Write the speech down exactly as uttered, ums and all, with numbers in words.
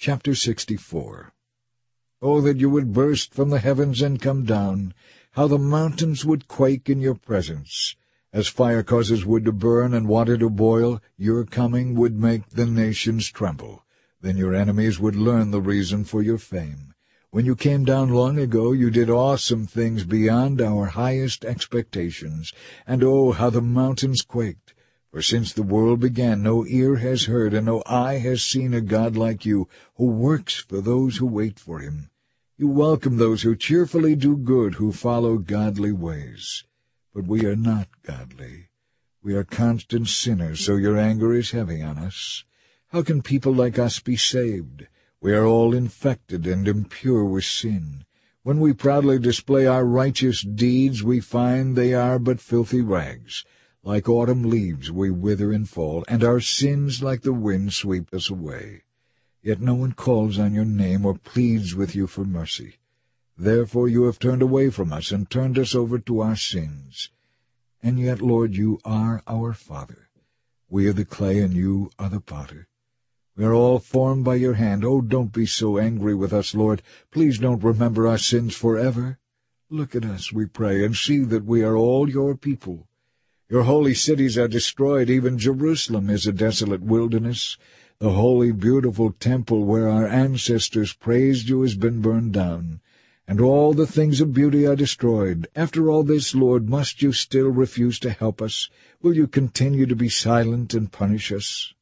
Chapter sixty-four. Oh, that you would burst from the heavens and come down! How the mountains would quake in your presence! As fire causes wood to burn and water to boil, your coming would make the nations tremble. Then your enemies would learn the reason for your fame. When you came down long ago, you did awesome things beyond our highest expectations, and oh, how the mountains quaked! For since the world began, no ear has heard and no eye has seen a God like you, who works for those who wait for him. You welcome those who cheerfully do good, who follow godly ways. But we are not godly. We are constant sinners, so your anger is heavy on us. How can people like us be saved? We are all infected and impure with sin. When we proudly display our righteous deeds, we find they are but filthy rags. Like autumn leaves we wither and fall, and our sins like the wind sweep us away. Yet no one calls on your name or pleads with you for mercy. Therefore you have turned away from us and turned us over to our sins. And yet, Lord, you are our Father. We are the clay and you are the potter. We are all formed by your hand. Oh, don't be so angry with us, Lord. Please don't remember our sins forever. Look at us, we pray, and see that we are all your people. Your holy cities are destroyed. Even Jerusalem is a desolate wilderness. The holy, beautiful temple where our ancestors praised you has been burned down, and all the things of beauty are destroyed. After all this, Lord, must you still refuse to help us? Will you continue to be silent and punish us?